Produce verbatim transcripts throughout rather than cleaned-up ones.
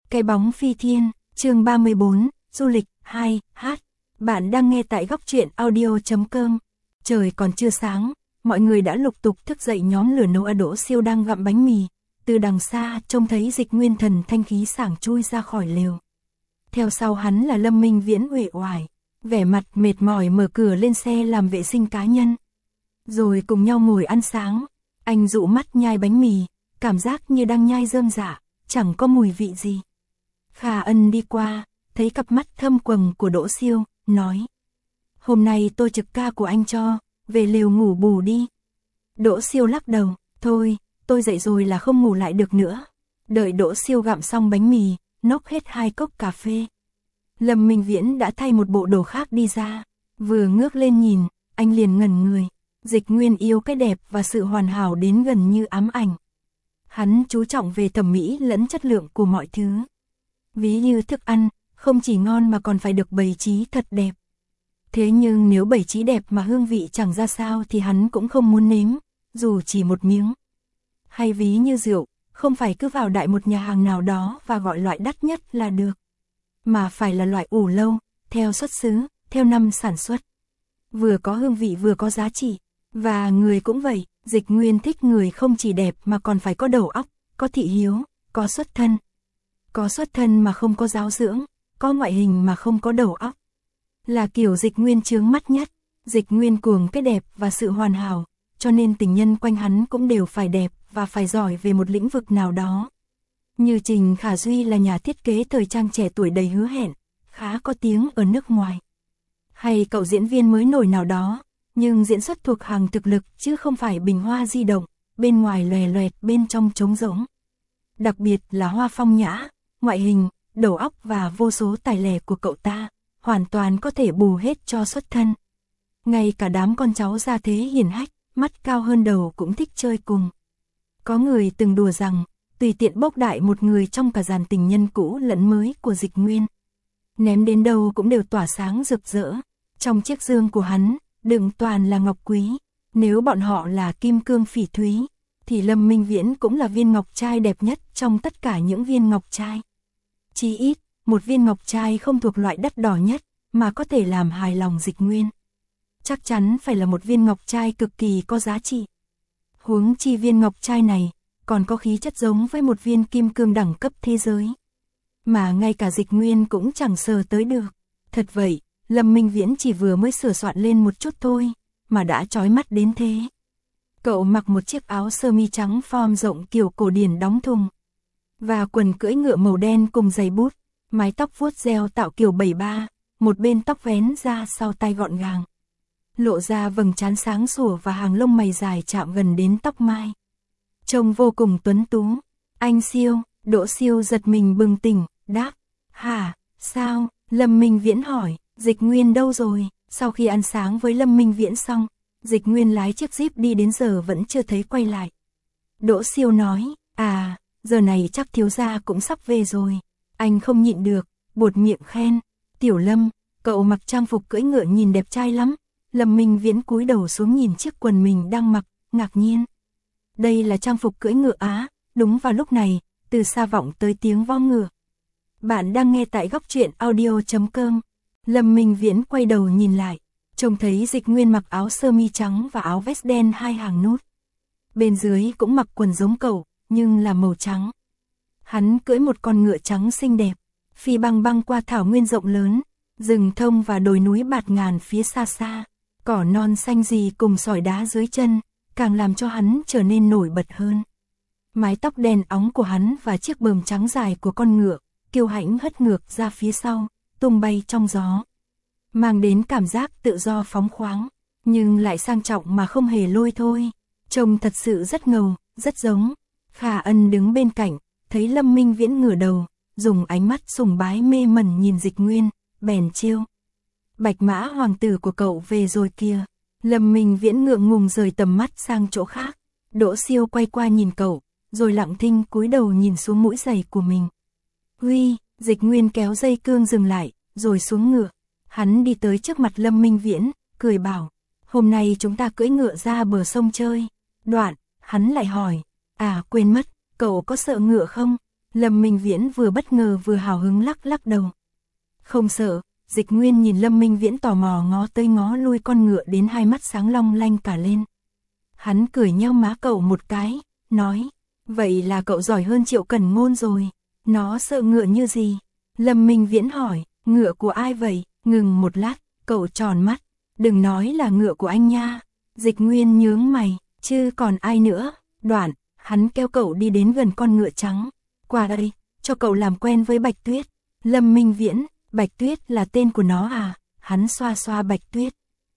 Cái bóng phi thiên, chương ba mươi bốn, du lịch, hai, hát. Bạn đang nghe tại góc truyện audio chấm com. Trời còn chưa sáng, mọi người đã lục tục thức dậy nhóm lửa nấu. A Đỗ Siêu đang gặm bánh mì, từ đằng xa trông thấy Dịch Nguyên thần thanh khí sảng chui ra khỏi lều. Theo sau hắn là Lâm Minh Viễn uể oải, vẻ mặt mệt mỏi mở cửa lên xe làm vệ sinh cá nhân. Rồi cùng nhau ngồi ăn sáng, anh dụ mắt nhai bánh mì, cảm giác như đang nhai rơm rạ, chẳng có mùi vị gì. Khả Ân đi qua, thấy cặp mắt thâm quầng của Đỗ Siêu, nói: "Hôm nay tôi trực ca của anh cho, về lều ngủ bù đi." Đỗ Siêu lắc đầu: "Thôi, tôi dậy rồi là không ngủ lại được nữa." Đợi Đỗ Siêu gặm xong bánh mì, nốc hết hai cốc cà phê, Lâm Minh Viễn đã thay một bộ đồ khác đi ra. Vừa ngước lên nhìn, anh liền ngẩn người. Dịch Nguyên yêu cái đẹp và sự hoàn hảo đến gần như ám ảnh. Hắn chú trọng về thẩm mỹ lẫn chất lượng của mọi thứ. Ví như thức ăn, không chỉ ngon mà còn phải được bày trí thật đẹp. Thế nhưng nếu bày trí đẹp mà hương vị chẳng ra sao thì hắn cũng không muốn nếm, dù chỉ một miếng. Hay ví như rượu, không phải cứ vào đại một nhà hàng nào đó và gọi loại đắt nhất là được, mà phải là loại ủ lâu, theo xuất xứ, theo năm sản xuất. Vừa có hương vị vừa có giá trị. Và người cũng vậy, Dịch Nguyên thích người không chỉ đẹp mà còn phải có đầu óc, có thị hiếu, có xuất thân. Có xuất thân mà không có giáo dưỡng, có ngoại hình mà không có đầu óc. Là kiểu Dịch Nguyên chướng mắt nhất. Dịch Nguyên cuồng cái đẹp và sự hoàn hảo, cho nên tình nhân quanh hắn cũng đều phải đẹp và phải giỏi về một lĩnh vực nào đó. Như Trình Khả Duy là nhà thiết kế thời trang trẻ tuổi đầy hứa hẹn, khá có tiếng ở nước ngoài. Hay cậu diễn viên mới nổi nào đó, nhưng diễn xuất thuộc hàng thực lực chứ không phải bình hoa di động, bên ngoài lòe loẹt bên trong trống rỗng. Đặc biệt là Hoa Phong Nhã, ngoại hình, đầu óc và vô số tài lẻ của cậu ta, hoàn toàn có thể bù hết cho xuất thân. Ngay cả đám con cháu gia thế hiển hách, mắt cao hơn đầu cũng thích chơi cùng. Có người từng đùa rằng, tùy tiện bốc đại một người trong cả dàn tình nhân cũ lẫn mới của Dịch Nguyên, ném đến đâu cũng đều tỏa sáng rực rỡ. Trong chiếc dương của hắn, đựng toàn là ngọc quý. Nếu bọn họ là kim cương phỉ thúy, thì Lâm Minh Viễn cũng là viên ngọc trai đẹp nhất trong tất cả những viên ngọc trai. Chí ít, một viên ngọc trai không thuộc loại đắt đỏ nhất, mà có thể làm hài lòng Dịch Nguyên. Chắc chắn phải là một viên ngọc trai cực kỳ có giá trị. Huống chi viên ngọc trai này, còn có khí chất giống với một viên kim cương đẳng cấp thế giới. Mà ngay cả Dịch Nguyên cũng chẳng sờ tới được. Thật vậy, Lâm Minh Viễn chỉ vừa mới sửa soạn lên một chút thôi, mà đã chói mắt đến thế. Cậu mặc một chiếc áo sơ mi trắng form rộng kiểu cổ điển đóng thùng, và quần cưỡi ngựa màu đen cùng giày bút, mái tóc vuốt gel tạo kiểu bảy ba, một bên tóc vén ra sau tai gọn gàng, lộ ra vầng trán sáng sủa và hàng lông mày dài chạm gần đến tóc mai. Trông vô cùng tuấn tú. "Anh Siêu." Đỗ Siêu giật mình bừng tỉnh, đáp: "Hả, sao?" Lâm Minh Viễn hỏi: "Dịch Nguyên đâu rồi?" Sau khi ăn sáng với Lâm Minh Viễn xong, Dịch Nguyên lái chiếc Jeep đi đến giờ vẫn chưa thấy quay lại. Đỗ Siêu nói: "À, giờ này chắc thiếu gia cũng sắp về rồi." Anh không nhịn được, buột miệng khen: "Tiểu Lâm, cậu mặc trang phục cưỡi ngựa nhìn đẹp trai lắm." Lâm Minh Viễn cúi đầu xuống nhìn chiếc quần mình đang mặc, ngạc nhiên. Đây là trang phục cưỡi ngựa á? Đúng vào lúc này, từ xa vọng tới tiếng vó ngựa. Bạn đang nghe tại góc truyện audio chấm com. Lâm Minh Viễn quay đầu nhìn lại, trông thấy Dịch Nguyên mặc áo sơ mi trắng và áo vest đen hai hàng nút. Bên dưới cũng mặc quần giống cậu, nhưng là màu trắng. Hắn cưỡi một con ngựa trắng xinh đẹp, phi băng băng qua thảo nguyên rộng lớn, rừng thông và đồi núi bạt ngàn phía xa xa. Cỏ non xanh rì cùng sỏi đá dưới chân, càng làm cho hắn trở nên nổi bật hơn. Mái tóc đen óng của hắn và chiếc bờm trắng dài của con ngựa, kiêu hãnh hất ngược ra phía sau, tung bay trong gió, mang đến cảm giác tự do phóng khoáng, nhưng lại sang trọng mà không hề lôi thôi. Trông thật sự rất ngầu, rất giống. Khả Ân đứng bên cạnh, thấy Lâm Minh Viễn ngửa đầu, dùng ánh mắt sùng bái mê mẩn nhìn Dịch Nguyên, bèn trêu: "Bạch mã hoàng tử của cậu về rồi kìa." Lâm Minh Viễn ngượng ngùng rời tầm mắt sang chỗ khác. Đỗ Siêu quay qua nhìn cậu, rồi lặng thinh cúi đầu nhìn xuống mũi giày của mình. "Huy." Dịch Nguyên kéo dây cương dừng lại, rồi xuống ngựa. Hắn đi tới trước mặt Lâm Minh Viễn, cười bảo: "Hôm nay chúng ta cưỡi ngựa ra bờ sông chơi." Đoạn, hắn lại hỏi: "À quên mất, cậu có sợ ngựa không?" Lâm Minh Viễn vừa bất ngờ vừa hào hứng lắc lắc đầu. Không sợ. Dịch Nguyên nhìn Lâm Minh Viễn tò mò ngó tới ngó lui con ngựa đến hai mắt sáng long lanh cả lên. Hắn cười nheo má cậu một cái, nói, vậy là cậu giỏi hơn Triệu Cẩn Ngôn rồi. Nó sợ ngựa như gì? Lâm Minh Viễn hỏi, ngựa của ai vậy? Ngừng một lát, cậu tròn mắt, đừng nói là ngựa của anh nha. Dịch Nguyên nhướng mày, chứ còn ai nữa? Đoạn, hắn kéo cậu đi đến gần con ngựa trắng. Qua đây, cho cậu làm quen với Bạch Tuyết. Lâm Minh Viễn, Bạch Tuyết là tên của nó à? Hắn xoa xoa Bạch Tuyết.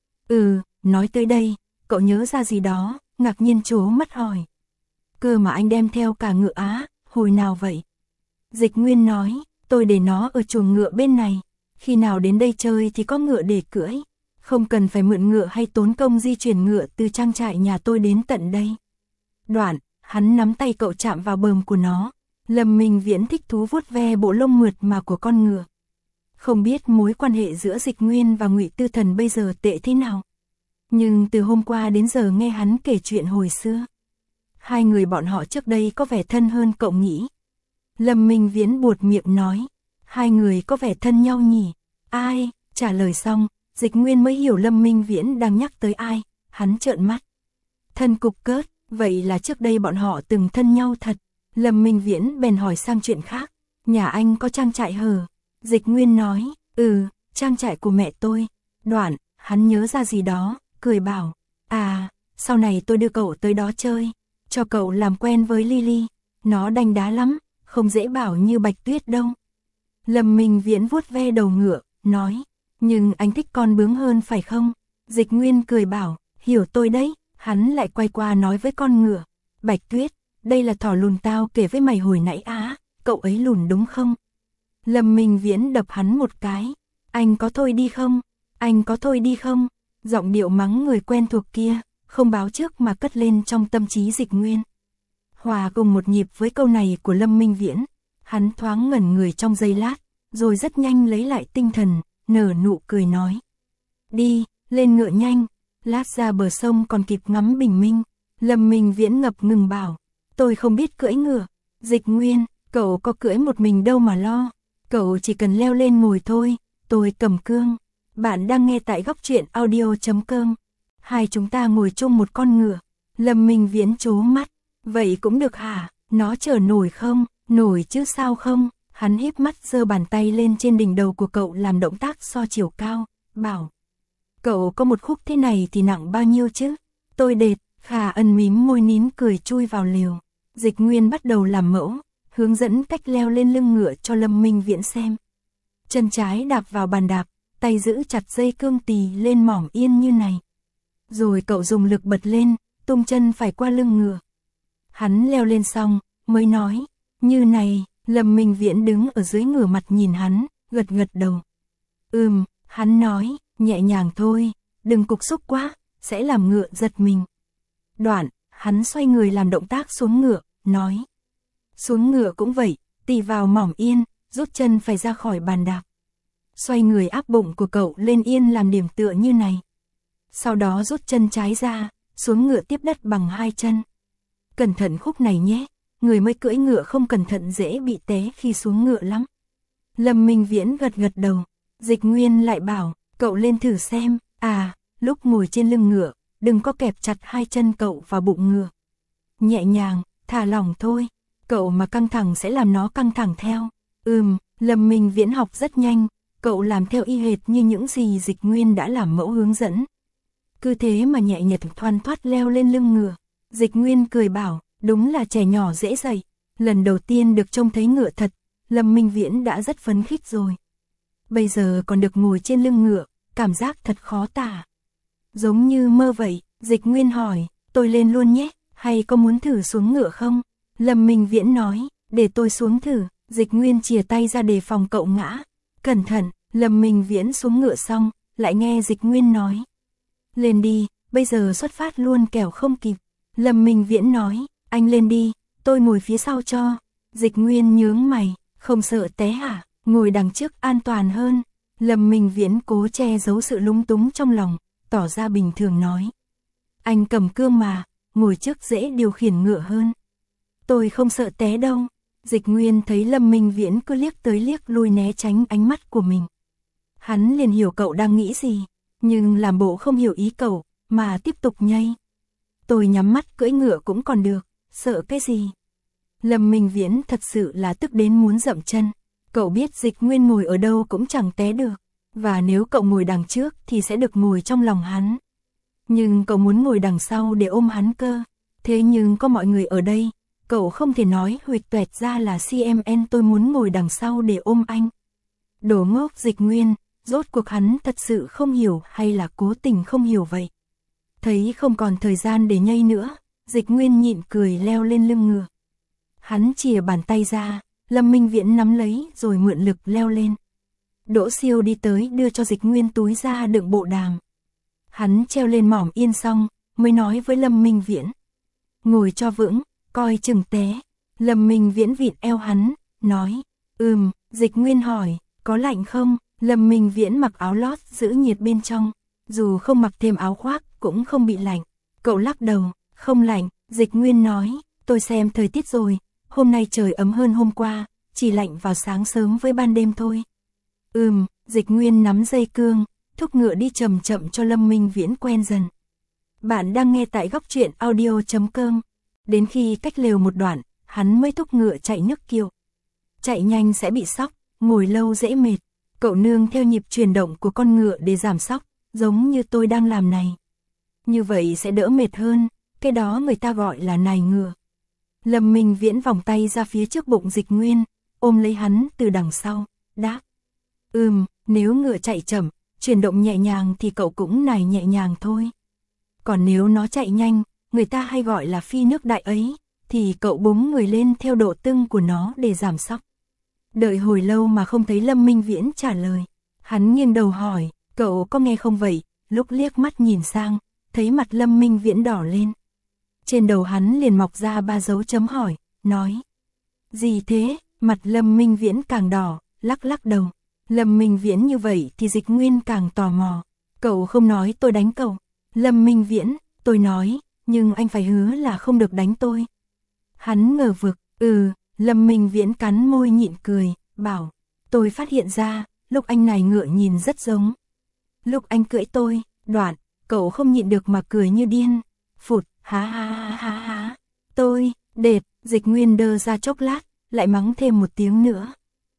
Ừ, nói tới đây, cậu nhớ ra gì đó, ngạc nhiên trố mắt hỏi. Cơ mà anh đem theo cả ngựa á, hồi nào vậy? Dịch Nguyên nói, tôi để nó ở chuồng ngựa bên này, khi nào đến đây chơi thì có ngựa để cưỡi, không cần phải mượn ngựa hay tốn công di chuyển ngựa từ trang trại nhà tôi đến tận đây. Đoạn, hắn nắm tay cậu chạm vào bờm của nó. Lâm Minh Viễn thích thú vuốt ve bộ lông mượt mà của con ngựa. Không biết mối quan hệ giữa Dịch Nguyên và Ngụy Tư Thần bây giờ tệ thế nào. Nhưng từ hôm qua đến giờ nghe hắn kể chuyện hồi xưa, hai người bọn họ trước đây có vẻ thân hơn cậu nghĩ. Lâm Minh Viễn buột miệng nói, hai người có vẻ thân nhau nhỉ? Ai? Trả lời xong, Dịch Nguyên mới hiểu Lâm Minh Viễn đang nhắc tới ai. Hắn trợn mắt. Thân cục cớt, vậy là trước đây bọn họ từng thân nhau thật. Lâm Minh Viễn bèn hỏi sang chuyện khác, nhà anh có trang trại hờ? Dịch Nguyên nói, ừ, trang trại của mẹ tôi. Đoạn, hắn nhớ ra gì đó, cười bảo, à, sau này tôi đưa cậu tới đó chơi, cho cậu làm quen với Lily, nó đanh đá lắm, không dễ bảo như Bạch Tuyết đâu. Lâm Minh Viễn vuốt ve đầu ngựa, nói, nhưng anh thích con bướm hơn phải không? Dịch Nguyên cười bảo, hiểu tôi đấy. Hắn lại quay qua nói với con ngựa, Bạch Tuyết, đây là thỏ lùn tao kể với mày hồi nãy á, cậu ấy lùn đúng không? Lâm Minh Viễn đập hắn một cái, anh có thôi đi không? Anh có thôi đi không? Giọng điệu mắng người quen thuộc kia, không báo trước mà cất lên trong tâm trí Dịch Nguyên. Hòa cùng một nhịp với câu này của Lâm Minh Viễn, hắn thoáng ngẩn người trong giây lát, rồi rất nhanh lấy lại tinh thần, nở nụ cười nói. Đi, lên ngựa nhanh, lát ra bờ sông còn kịp ngắm bình minh. Lâm Minh Viễn ngập ngừng bảo, tôi không biết cưỡi ngựa. Dịch Nguyên, cậu có cưỡi một mình đâu mà lo, cậu chỉ cần leo lên ngồi thôi, tôi cầm cương. Bạn đang nghe tại góc truyện audio chấm com. Hai chúng ta ngồi chung một con ngựa. Lâm Minh Viễn trố mắt, vậy cũng được hả? Nó chở nổi không? Nổi chứ sao không? Hắn híp mắt giơ bàn tay lên trên đỉnh đầu của cậu làm động tác so chiều cao, bảo, cậu có một khúc thế này thì nặng bao nhiêu chứ? Tôi đệt. Khả Ân mím môi nín cười chui vào liều. Dịch Nguyên bắt đầu làm mẫu, hướng dẫn cách leo lên lưng ngựa cho Lâm Minh Viễn xem. Chân trái đạp vào bàn đạp, tay giữ chặt dây cương tỳ lên mỏm yên như này. Rồi cậu dùng lực bật lên, tung chân phải qua lưng ngựa. Hắn leo lên xong, mới nói, như này. Lâm Minh Viễn đứng ở dưới ngửa mặt nhìn hắn, gật gật đầu. Ừm, hắn nói, nhẹ nhàng thôi, đừng cục xúc quá, sẽ làm ngựa giật mình. Đoạn, hắn xoay người làm động tác xuống ngựa, nói. Xuống ngựa cũng vậy, tì vào mỏm yên, rút chân phải ra khỏi bàn đạp. Xoay người áp bụng của cậu lên yên làm điểm tựa như này. Sau đó rút chân trái ra, xuống ngựa tiếp đất bằng hai chân. Cẩn thận khúc này nhé, người mới cưỡi ngựa không cẩn thận dễ bị té khi xuống ngựa lắm. Lâm Minh Viễn gật gật đầu, Dịch Nguyên lại bảo, cậu lên thử xem, à, lúc ngồi trên lưng ngựa, đừng có kẹp chặt hai chân cậu vào bụng ngựa. Nhẹ nhàng, thả lỏng thôi, cậu mà căng thẳng sẽ làm nó căng thẳng theo. Ừm, Lâm Minh Viễn học rất nhanh, cậu làm theo y hệt như những gì Dịch Nguyên đã làm mẫu hướng dẫn. Cứ thế mà nhẹ nhật thoăn thoắt leo lên lưng ngựa. Dịch Nguyên cười bảo, đúng là trẻ nhỏ dễ dạy. Lần đầu tiên được trông thấy ngựa thật, Lâm Minh Viễn đã rất phấn khích rồi. Bây giờ còn được ngồi trên lưng ngựa, cảm giác thật khó tả. Giống như mơ vậy. Dịch Nguyên hỏi, tôi lên luôn nhé, hay có muốn thử xuống ngựa không? Lâm Minh Viễn nói, để tôi xuống thử. Dịch Nguyên chìa tay ra đề phòng cậu ngã. Cẩn thận. Lâm Minh Viễn xuống ngựa xong, lại nghe Dịch Nguyên nói, lên đi, bây giờ xuất phát luôn kẻo không kịp. Lâm Minh Viễn nói, anh lên đi, tôi ngồi phía sau cho. Dịch Nguyên nhướng mày, không sợ té hả? Ngồi đằng trước an toàn hơn. Lâm Minh Viễn cố che giấu sự lúng túng trong lòng, tỏ ra bình thường nói, anh cầm cương mà, ngồi trước dễ điều khiển ngựa hơn. Tôi không sợ té đâu. Dịch Nguyên thấy Lâm Minh Viễn cứ liếc tới liếc lui né tránh ánh mắt của mình. Hắn liền hiểu cậu đang nghĩ gì, nhưng làm bộ không hiểu ý cậu, mà tiếp tục nhây. Tôi nhắm mắt cưỡi ngựa cũng còn được, sợ cái gì. Lâm Minh Viễn thật sự là tức đến muốn dậm chân. Cậu biết Dịch Nguyên ngồi ở đâu cũng chẳng té được, và nếu cậu ngồi đằng trước thì sẽ được ngồi trong lòng hắn. Nhưng cậu muốn ngồi đằng sau để ôm hắn cơ. Thế nhưng có mọi người ở đây, cậu không thể nói huỵch toẹt ra là xê em en tôi muốn ngồi đằng sau để ôm anh. Đồ ngốc Dịch Nguyên, rốt cuộc hắn thật sự không hiểu hay là cố tình không hiểu vậy. Thấy không còn thời gian để nhây nữa, Dịch Nguyên nhịn cười leo lên lưng ngựa. Hắn chìa bàn tay ra, Lâm Minh Viễn nắm lấy rồi mượn lực leo lên. Đỗ Siêu đi tới đưa cho Dịch Nguyên túi ra đựng bộ đàm. Hắn treo lên mỏm yên xong, mới nói với Lâm Minh Viễn. Ngồi cho vững, coi chừng té. Lâm Minh Viễn vịn eo hắn, nói. Ừm, Dịch Nguyên hỏi, có lạnh không? Lâm Minh Viễn mặc áo lót giữ nhiệt bên trong. Dù không mặc thêm áo khoác cũng không bị lạnh. Cậu lắc đầu, không lạnh. Dịch Nguyên nói, tôi xem thời tiết rồi. Hôm nay trời ấm hơn hôm qua, chỉ lạnh vào sáng sớm với ban đêm thôi. Ừm, Dịch Nguyên nắm dây cương, thúc ngựa đi chậm chậm cho Lâm Minh Viễn quen dần. Bạn đang nghe tại góc truyện audio chấm com. Đến khi cách lều một đoạn, hắn mới thúc ngựa chạy nước kiệu. Chạy nhanh sẽ bị sóc, ngồi lâu dễ mệt. Cậu nương theo nhịp chuyển động của con ngựa để giảm sóc, giống như tôi đang làm này. Như vậy sẽ đỡ mệt hơn, cái đó người ta gọi là nài ngựa. Lâm Minh Viễn vòng tay ra phía trước bụng Dịch Nguyên, ôm lấy hắn từ đằng sau, đáp. Ừm, nếu ngựa chạy chậm, chuyển động nhẹ nhàng thì cậu cũng nài nhẹ nhàng thôi. Còn nếu nó chạy nhanh, người ta hay gọi là phi nước đại ấy, thì cậu búng người lên theo độ tưng của nó để giảm sóc. Đợi hồi lâu mà không thấy Lâm Minh Viễn trả lời. Hắn nghiêng đầu hỏi, cậu có nghe không vậy? Lúc liếc mắt nhìn sang, thấy mặt Lâm Minh Viễn đỏ lên. Trên đầu hắn liền mọc ra ba dấu chấm hỏi, nói. Gì thế? Mặt Lâm Minh Viễn càng đỏ, lắc lắc đầu. Lâm Minh Viễn như vậy thì Dịch Nguyên càng tò mò. Cậu không nói tôi đánh cậu. Lâm Minh Viễn, tôi nói, nhưng anh phải hứa là không được đánh tôi. Hắn ngờ vực, ừ, Lâm Minh Viễn cắn môi nhịn cười, bảo, tôi phát hiện ra, lúc anh này ngựa nhìn rất giống. Lúc anh cưỡi tôi, đoạn, cậu không nhịn được mà cười như điên. Phụt, há há há há há. Tôi, đệt, Dịch Nguyên đơ ra chốc lát, lại mắng thêm một tiếng nữa.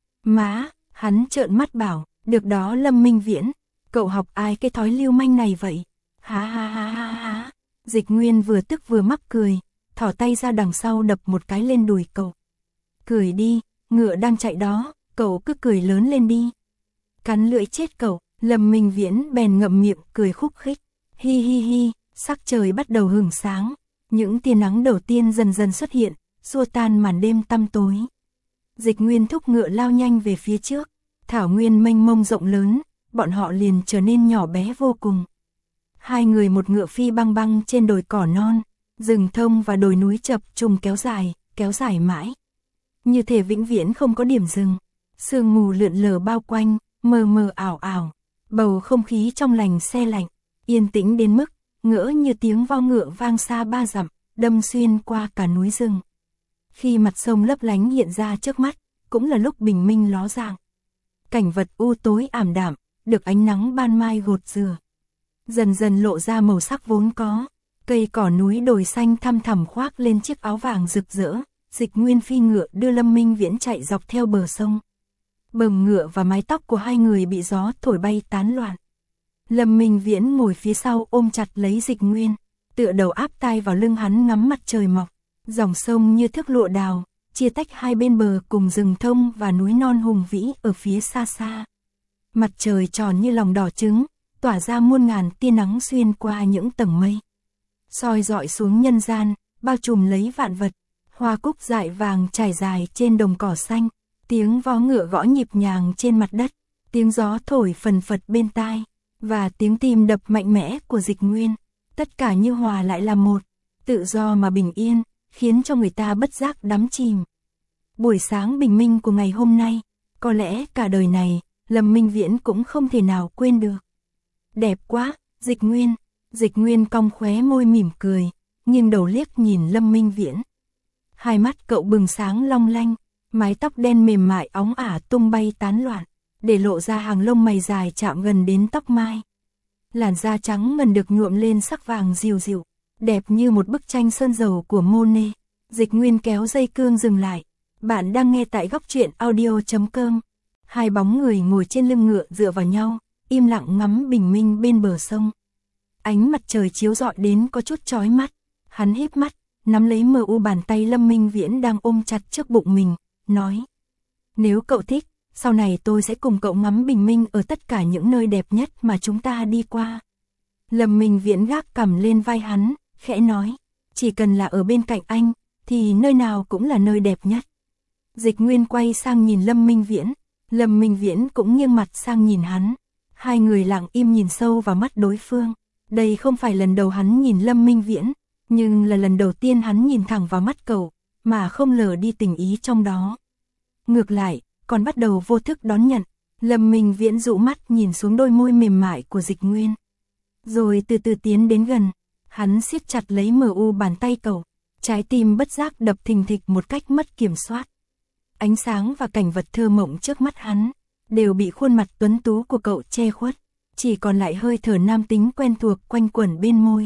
Má, hắn trợn mắt bảo, được đó Lâm Minh Viễn, cậu học ai cái thói lưu manh này vậy? Há há há há há. Dịch Nguyên vừa tức vừa mắc cười, thỏ tay ra đằng sau đập một cái lên đùi cậu. Cười đi, ngựa đang chạy đó, cậu cứ cười lớn lên đi. Cắn lưỡi chết cậu, Lâm Minh Viễn bèn ngậm miệng cười khúc khích. Hi hi hi, sắc trời bắt đầu hửng sáng, những tia nắng đầu tiên dần dần xuất hiện, xua tan màn đêm tăm tối. Dịch Nguyên thúc ngựa lao nhanh về phía trước, thảo nguyên mênh mông rộng lớn, bọn họ liền trở nên nhỏ bé vô cùng. Hai người một ngựa phi băng băng trên đồi cỏ non, rừng thông và đồi núi chập trùng kéo dài, kéo dài mãi. Như thể vĩnh viễn không có điểm dừng, sương mù lượn lờ bao quanh, mờ mờ ảo ảo, bầu không khí trong lành se lạnh, yên tĩnh đến mức, ngỡ như tiếng vo ngựa vang xa ba dặm, đâm xuyên qua cả núi rừng. Khi mặt sông lấp lánh hiện ra trước mắt, cũng là lúc bình minh ló dạng. Cảnh vật u tối ảm đạm, được ánh nắng ban mai gột rửa. Dần dần lộ ra màu sắc vốn có, cây cỏ núi đồi xanh thăm thẳm khoác lên chiếc áo vàng rực rỡ. Dịch Nguyên phi ngựa đưa Lâm Minh Viễn chạy dọc theo bờ sông. Bờm ngựa và mái tóc của hai người bị gió thổi bay tán loạn. Lâm Minh Viễn ngồi phía sau ôm chặt lấy Dịch Nguyên, tựa đầu áp tai vào lưng hắn ngắm mặt trời mọc. Dòng sông như thước lụa đào, chia tách hai bên bờ cùng rừng thông và núi non hùng vĩ ở phía xa xa. Mặt trời tròn như lòng đỏ trứng, tỏa ra muôn ngàn tia nắng xuyên qua những tầng mây. Soi dọi xuống nhân gian, bao trùm lấy vạn vật. Hoa cúc dại vàng trải dài trên đồng cỏ xanh, tiếng vó ngựa gõ nhịp nhàng trên mặt đất, tiếng gió thổi phần phật bên tai, và tiếng tim đập mạnh mẽ của Dịch Nguyên. Tất cả như hòa lại là một, tự do mà bình yên, khiến cho người ta bất giác đắm chìm. Buổi sáng bình minh của ngày hôm nay, có lẽ cả đời này, Lâm Minh Viễn cũng không thể nào quên được. Đẹp quá, Dịch Nguyên. Dịch Nguyên cong khóe môi mỉm cười, nghiêng đầu liếc nhìn Lâm Minh Viễn. Hai mắt cậu bừng sáng long lanh, Mái tóc đen mềm mại óng ả tung bay tán loạn, để lộ ra hàng lông mày dài chạm gần đến tóc mai. Làn da trắng ngần được nhuộm lên sắc vàng dịu dịu, đẹp như một bức tranh sơn dầu của Monet. Dịch Nguyên kéo dây cương dừng lại. Bạn đang nghe tại góc truyện audio chấm com. Hai bóng người ngồi trên lưng ngựa dựa vào nhau, im lặng ngắm bình minh bên bờ sông. Ánh mặt trời chiếu rọi đến có chút chói mắt. Hắn híp mắt, nắm lấy mờ u bàn tay Lâm Minh Viễn đang ôm chặt trước bụng mình, nói: nếu cậu thích, sau này tôi sẽ cùng cậu ngắm bình minh ở tất cả những nơi đẹp nhất mà chúng ta đi qua. Lâm Minh Viễn gác cằm lên vai hắn, khẽ nói: chỉ cần là ở bên cạnh anh, thì nơi nào cũng là nơi đẹp nhất. Dịch Nguyên quay sang nhìn Lâm Minh Viễn, Lâm Minh Viễn cũng nghiêng mặt sang nhìn hắn. Hai người lặng im nhìn sâu vào mắt đối phương. Đây không phải lần đầu hắn nhìn Lâm Minh Viễn, nhưng là lần đầu tiên hắn nhìn thẳng vào mắt cậu, mà không lờ đi tình ý trong đó. Ngược lại, còn bắt đầu vô thức đón nhận. Lâm Minh Viễn dụ mắt nhìn xuống đôi môi mềm mại của Dịch Nguyên, rồi từ từ tiến đến gần. Hắn siết chặt lấy mờ u bàn tay cậu, trái tim bất giác đập thình thịch một cách mất kiểm soát. Ánh sáng và cảnh vật thơ mộng trước mắt hắn đều bị khuôn mặt tuấn tú của cậu che khuất, chỉ còn lại hơi thở nam tính quen thuộc quanh quẩn bên môi.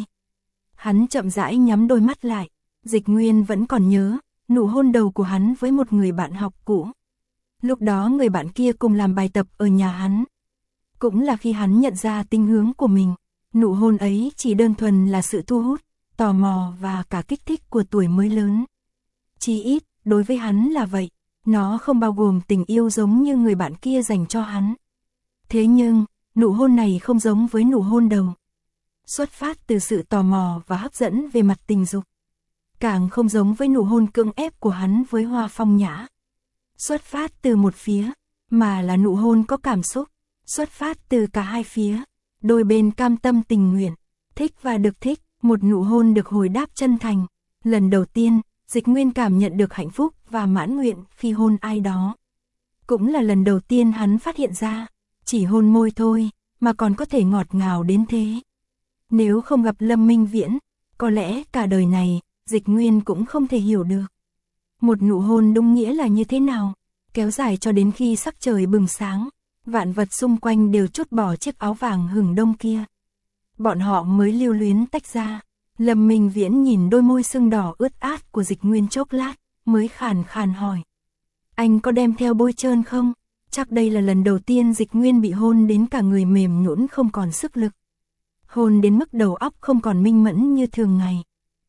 Hắn chậm rãi nhắm đôi mắt lại. Dịch Nguyên vẫn còn nhớ nụ hôn đầu của hắn với một người bạn học cũ. Lúc đó người bạn kia cùng làm bài tập ở nhà hắn. Cũng là khi hắn nhận ra tính hướng của mình. Nụ hôn ấy chỉ đơn thuần là sự thu hút, tò mò và cả kích thích của tuổi mới lớn. Chí ít, đối với hắn là vậy. Nó không bao gồm tình yêu giống như người bạn kia dành cho hắn. Thế nhưng, nụ hôn này không giống với nụ hôn đầu. Xuất phát từ sự tò mò và hấp dẫn về mặt tình dục. Càng không giống với nụ hôn cưỡng ép của hắn với Hoa Phong Nhã. Xuất phát từ một phía, mà là nụ hôn có cảm xúc. Xuất phát từ cả hai phía. Đôi bên cam tâm tình nguyện, thích và được thích, một nụ hôn được hồi đáp chân thành. Lần đầu tiên, Dịch Nguyên cảm nhận được hạnh phúc và mãn nguyện khi hôn ai đó. Cũng là lần đầu tiên hắn phát hiện ra, chỉ hôn môi thôi, mà còn có thể ngọt ngào đến thế. Nếu không gặp Lâm Minh Viễn, có lẽ cả đời này, Dịch Nguyên cũng không thể hiểu được. Một nụ hôn đúng nghĩa là như thế nào, kéo dài cho đến khi sắc trời bừng sáng, vạn vật xung quanh đều trút bỏ chiếc áo vàng hừng đông kia. Bọn họ mới lưu luyến tách ra. Lâm Minh Viễn nhìn đôi môi sưng đỏ ướt át của Dịch Nguyên chốc lát, mới khàn khàn hỏi: anh có đem theo bôi trơn không? Chắc đây là lần đầu tiên Dịch Nguyên bị hôn đến cả người mềm nhũn không còn sức lực. Hôn đến mức đầu óc không còn minh mẫn như thường ngày.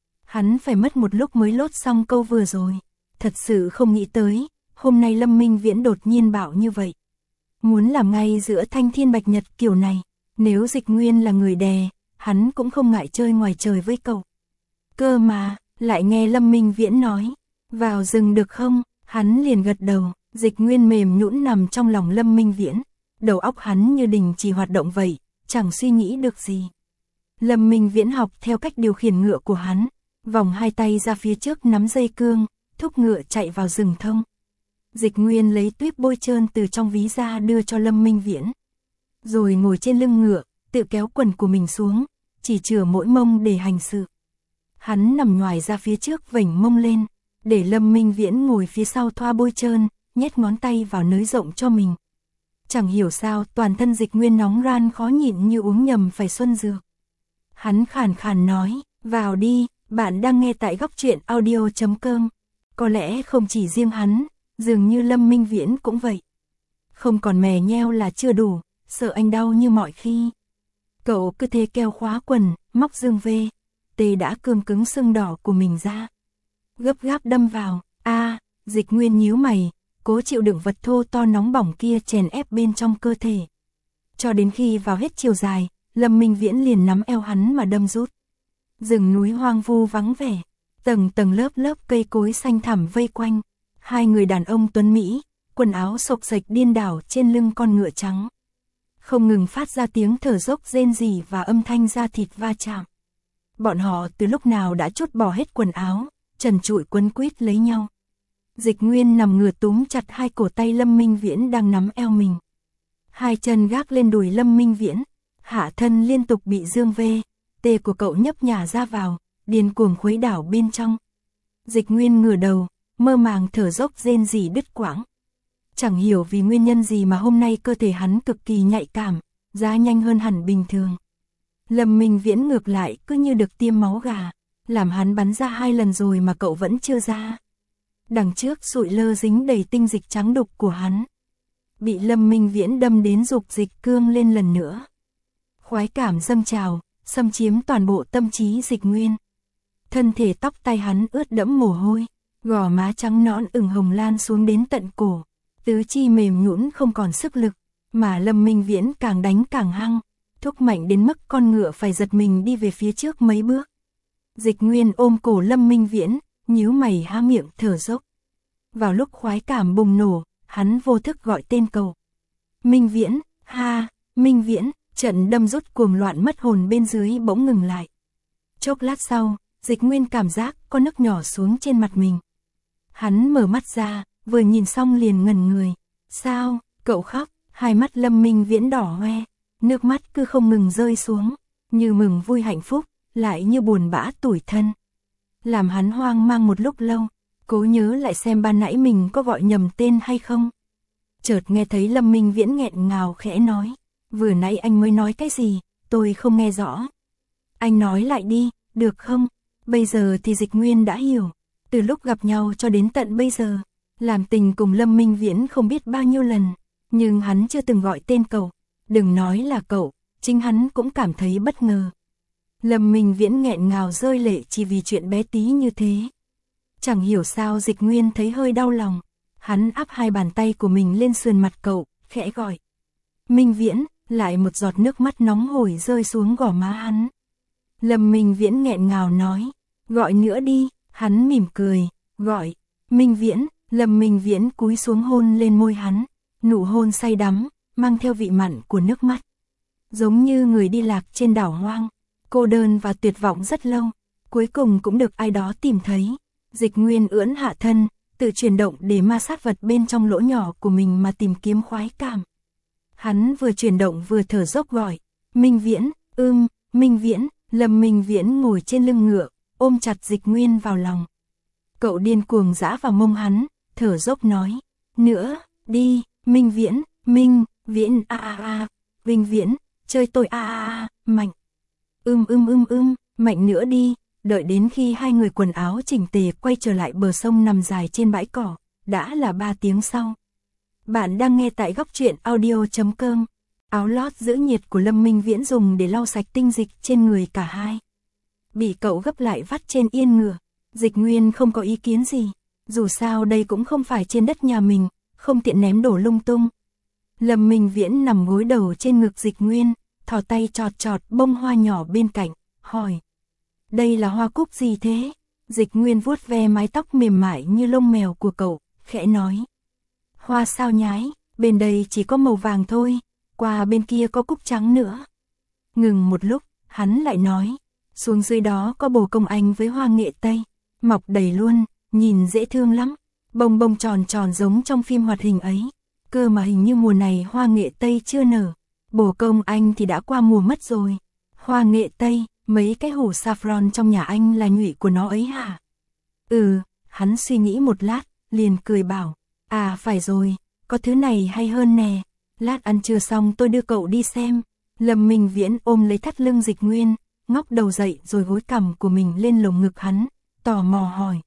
Hắn phải mất một lúc mới lốt xong câu vừa rồi. Thật sự không nghĩ tới, hôm nay Lâm Minh Viễn đột nhiên bảo như vậy. Muốn làm ngay giữa thanh thiên bạch nhật kiểu này, nếu Dịch Nguyên là người đè, hắn cũng không ngại chơi ngoài trời với cậu. Cơ mà, lại nghe Lâm Minh Viễn nói, vào rừng được không? Hắn liền gật đầu. Dịch Nguyên mềm nhũn nằm trong lòng Lâm Minh Viễn. Đầu óc hắn như đình chỉ hoạt động vậy, chẳng suy nghĩ được gì. Lâm Minh Viễn học theo cách điều khiển ngựa của hắn, vòng hai tay ra phía trước nắm dây cương, thúc ngựa chạy vào rừng thông. Dịch Nguyên lấy tuýp bôi trơn từ trong ví ra đưa cho Lâm Minh Viễn. Rồi ngồi trên lưng ngựa, tự kéo quần của mình xuống, chỉ chừa mỗi mông để hành sự. Hắn nằm nhoài ra phía trước vểnh mông lên, để Lâm Minh Viễn ngồi phía sau thoa bôi trơn, nhét ngón tay vào nới rộng cho mình. Chẳng hiểu sao toàn thân Dịch Nguyên nóng ran khó nhịn như uống nhầm phải xuân dược. Hắn khàn khàn nói, vào đi, bạn đang nghe tại góc truyện audio chấm com. Có lẽ không chỉ riêng hắn, dường như Lâm Minh Viễn cũng vậy. Không còn mè nheo là chưa đủ, sợ anh đau như mọi khi. Cậu cứ thế keo khóa quần, móc dương vê, tê đã cương cứng sưng đỏ của mình ra. Gấp gáp đâm vào, a Dịch Nguyên nhíu mày, cố chịu đựng vật thô to nóng bỏng kia chèn ép bên trong cơ thể. Cho đến khi vào hết chiều dài, Lâm Minh Viễn liền nắm eo hắn mà đâm rút. Rừng núi hoang vu vắng vẻ, tầng tầng lớp lớp cây cối xanh thẳm vây quanh. Hai người đàn ông tuấn Mỹ, quần áo xộc xệch điên đảo trên lưng con ngựa trắng. Không ngừng phát ra tiếng thở dốc rên rỉ và âm thanh da thịt va chạm. Bọn họ từ lúc nào đã trút bỏ hết quần áo, trần trụi quấn quýt lấy nhau. Dịch Nguyên nằm ngửa túm chặt hai cổ tay Lâm Minh Viễn đang nắm eo mình. Hai chân gác lên đùi Lâm Minh Viễn, hạ thân liên tục bị dương vê, tê của cậu nhấp nhả ra vào, điên cuồng khuấy đảo bên trong. Dịch Nguyên ngửa đầu, mơ màng thở dốc rên rỉ đứt quãng. Chẳng hiểu vì nguyên nhân gì mà hôm nay cơ thể hắn cực kỳ nhạy cảm, giá nhanh hơn hẳn bình thường. Lâm Minh Viễn ngược lại cứ như được tiêm máu gà, làm hắn bắn ra hai lần rồi mà cậu vẫn chưa ra. Đằng trước sụi lơ dính đầy tinh dịch trắng đục của hắn. Bị Lâm Minh Viễn đâm đến dục dịch cương lên lần nữa. Khoái cảm dâng trào, xâm chiếm toàn bộ tâm trí Dịch Nguyên. Thân thể tóc tai hắn ướt đẫm mồ hôi, gò má trắng nõn ửng hồng lan xuống đến tận cổ, tứ chi mềm nhũn không còn sức lực, mà Lâm Minh Viễn càng đánh càng hăng, thúc mạnh đến mức con ngựa phải giật mình đi về phía trước mấy bước. Dịch Nguyên ôm cổ Lâm Minh Viễn, nhíu mày há miệng thở dốc. Vào lúc khoái cảm bùng nổ, hắn vô thức gọi tên cậu. Minh Viễn, ha, Minh Viễn, trận đâm rút cuồng loạn mất hồn bên dưới bỗng ngừng lại. Chốc lát sau, Dịch Nguyên cảm giác có nước nhỏ xuống trên mặt mình. Hắn mở mắt ra, vừa nhìn xong liền ngẩn người. Sao, cậu khóc? Hai mắt Lâm Minh Viễn đỏ hoe, nước mắt cứ không ngừng rơi xuống, như mừng vui hạnh phúc, lại như buồn bã tủi thân. Làm hắn hoang mang một lúc lâu, cố nhớ lại xem ban nãy mình có gọi nhầm tên hay không. Chợt nghe thấy Lâm Minh Viễn nghẹn ngào khẽ nói, vừa nãy anh mới nói cái gì, tôi không nghe rõ. Anh nói lại đi, được không? Bây giờ thì Dịch Nguyên đã hiểu, từ lúc gặp nhau cho đến tận bây giờ, làm tình cùng Lâm Minh Viễn không biết bao nhiêu lần, nhưng hắn chưa từng gọi tên cậu, đừng nói là cậu, chính hắn cũng cảm thấy bất ngờ. Lâm Minh Viễn nghẹn ngào rơi lệ chỉ vì chuyện bé tí như thế. Chẳng hiểu sao Dịch Nguyên thấy hơi đau lòng, hắn áp hai bàn tay của mình lên sườn mặt cậu, khẽ gọi. Minh Viễn, lại một giọt nước mắt nóng hổi rơi xuống gò má hắn. Lâm Minh Viễn nghẹn ngào nói, gọi nữa đi, hắn mỉm cười, gọi, Minh Viễn. Lâm Minh Viễn cúi xuống hôn lên môi hắn, nụ hôn say đắm, mang theo vị mặn của nước mắt. Giống như người đi lạc trên đảo hoang, cô đơn và tuyệt vọng rất lâu, cuối cùng cũng được ai đó tìm thấy. Dịch Nguyên ưỡn hạ thân, tự chuyển động để ma sát vật bên trong lỗ nhỏ của mình mà tìm kiếm khoái cảm. Hắn vừa chuyển động vừa thở dốc gọi, Minh Viễn, ưm, Minh Viễn. Lâm Minh Viễn ngồi trên lưng ngựa, ôm chặt Dịch Nguyên vào lòng. Cậu điên cuồng giã vào mông hắn, thở dốc nói, nữa, đi, Minh Viễn, Minh, Viễn a a a, Vinh Viễn, chơi tôi a a a, mạnh. Ưm ưm ưm ưm, mạnh nữa đi, đợi đến khi hai người quần áo chỉnh tề quay trở lại bờ sông nằm dài trên bãi cỏ, đã là ba tiếng sau. Bạn đang nghe tại góc truyện audio chấm com. Áo lót giữ nhiệt của Lâm Minh Viễn dùng để lau sạch tinh dịch trên người cả hai. Bị cậu gấp lại vắt trên yên ngựa, Dịch Nguyên không có ý kiến gì, dù sao đây cũng không phải trên đất nhà mình, không tiện ném đổ lung tung. Lâm Minh Viễn nằm gối đầu trên ngực Dịch Nguyên, thò tay chọt chọt bông hoa nhỏ bên cạnh, hỏi. Đây là hoa cúc gì thế? Dịch Nguyên vuốt ve mái tóc mềm mại như lông mèo của cậu, khẽ nói. Hoa sao nhái, bên đây chỉ có màu vàng thôi, qua bên kia có cúc trắng nữa. Ngừng một lúc, hắn lại nói. Xuống dưới đó có bồ công anh với hoa nghệ tây, mọc đầy luôn, nhìn dễ thương lắm, bông bông tròn tròn giống trong phim hoạt hình ấy. Cơ mà hình như mùa này hoa nghệ tây chưa nở, bồ công anh thì đã qua mùa mất rồi. Hoa nghệ tây, mấy cái hủ saffron trong nhà anh là nhụy của nó ấy hả? Ừ, hắn suy nghĩ một lát, liền cười bảo, à phải rồi, có thứ này hay hơn nè, lát ăn trưa xong tôi đưa cậu đi xem. Lâm Minh Viễn ôm lấy thắt lưng Dịch Nguyên, ngóc đầu dậy rồi gối cằm của mình lên lồng ngực hắn, tò mò hỏi.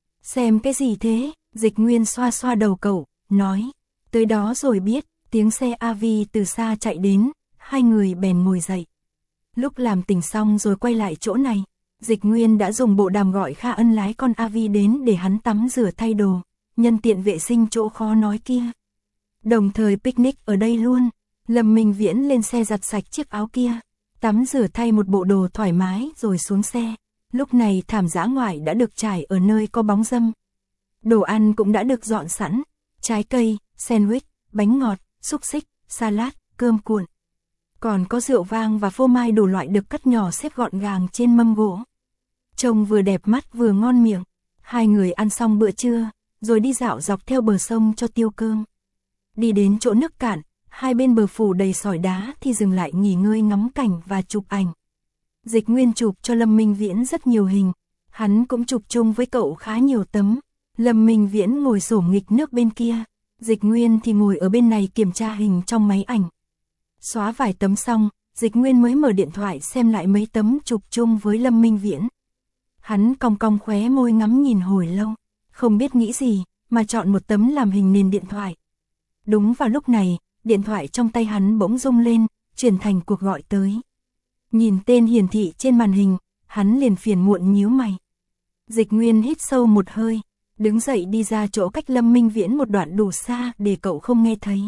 Xem cái gì thế? Dịch Nguyên xoa xoa đầu cậu, nói. Tới đó rồi biết, tiếng xe a vê từ xa chạy đến, hai người bèn ngồi dậy. Lúc làm tình xong rồi quay lại chỗ này, Dịch Nguyên đã dùng bộ đàm gọi Kha Ân lái con a vê đến để hắn tắm rửa thay đồ, nhân tiện vệ sinh chỗ khó nói kia. Đồng thời picnic ở đây luôn. Lâm Minh Viễn lên xe giặt sạch chiếc áo kia, tắm rửa thay một bộ đồ thoải mái rồi xuống xe. Lúc này thảm dã ngoại đã được trải ở nơi có bóng râm. Đồ ăn cũng đã được dọn sẵn, trái cây, sandwich, bánh ngọt, xúc xích, salad, cơm cuộn. Còn có rượu vang và phô mai đủ loại được cắt nhỏ xếp gọn gàng trên mâm gỗ. Trông vừa đẹp mắt vừa ngon miệng. Hai người ăn xong bữa trưa, rồi đi dạo dọc theo bờ sông cho tiêu cơm. Đi đến chỗ nước cạn, hai bên bờ phủ đầy sỏi đá thì dừng lại nghỉ ngơi ngắm cảnh và chụp ảnh. Dịch Nguyên chụp cho Lâm Minh Viễn rất nhiều hình, hắn cũng chụp chung với cậu khá nhiều tấm. Lâm Minh Viễn ngồi xổm nghịch nước bên kia, Dịch Nguyên thì ngồi ở bên này kiểm tra hình trong máy ảnh. Xóa vài tấm xong, Dịch Nguyên mới mở điện thoại xem lại mấy tấm chụp chung với Lâm Minh Viễn. Hắn cong cong khóe môi ngắm nhìn hồi lâu, không biết nghĩ gì, mà chọn một tấm làm hình nền điện thoại. Đúng vào lúc này, điện thoại trong tay hắn bỗng rung lên, chuyển thành cuộc gọi tới. Nhìn tên hiển thị trên màn hình, hắn liền phiền muộn nhíu mày. Dịch Nguyên hít sâu một hơi, đứng dậy đi ra chỗ cách Lâm Minh Viễn một đoạn đủ xa để cậu không nghe thấy.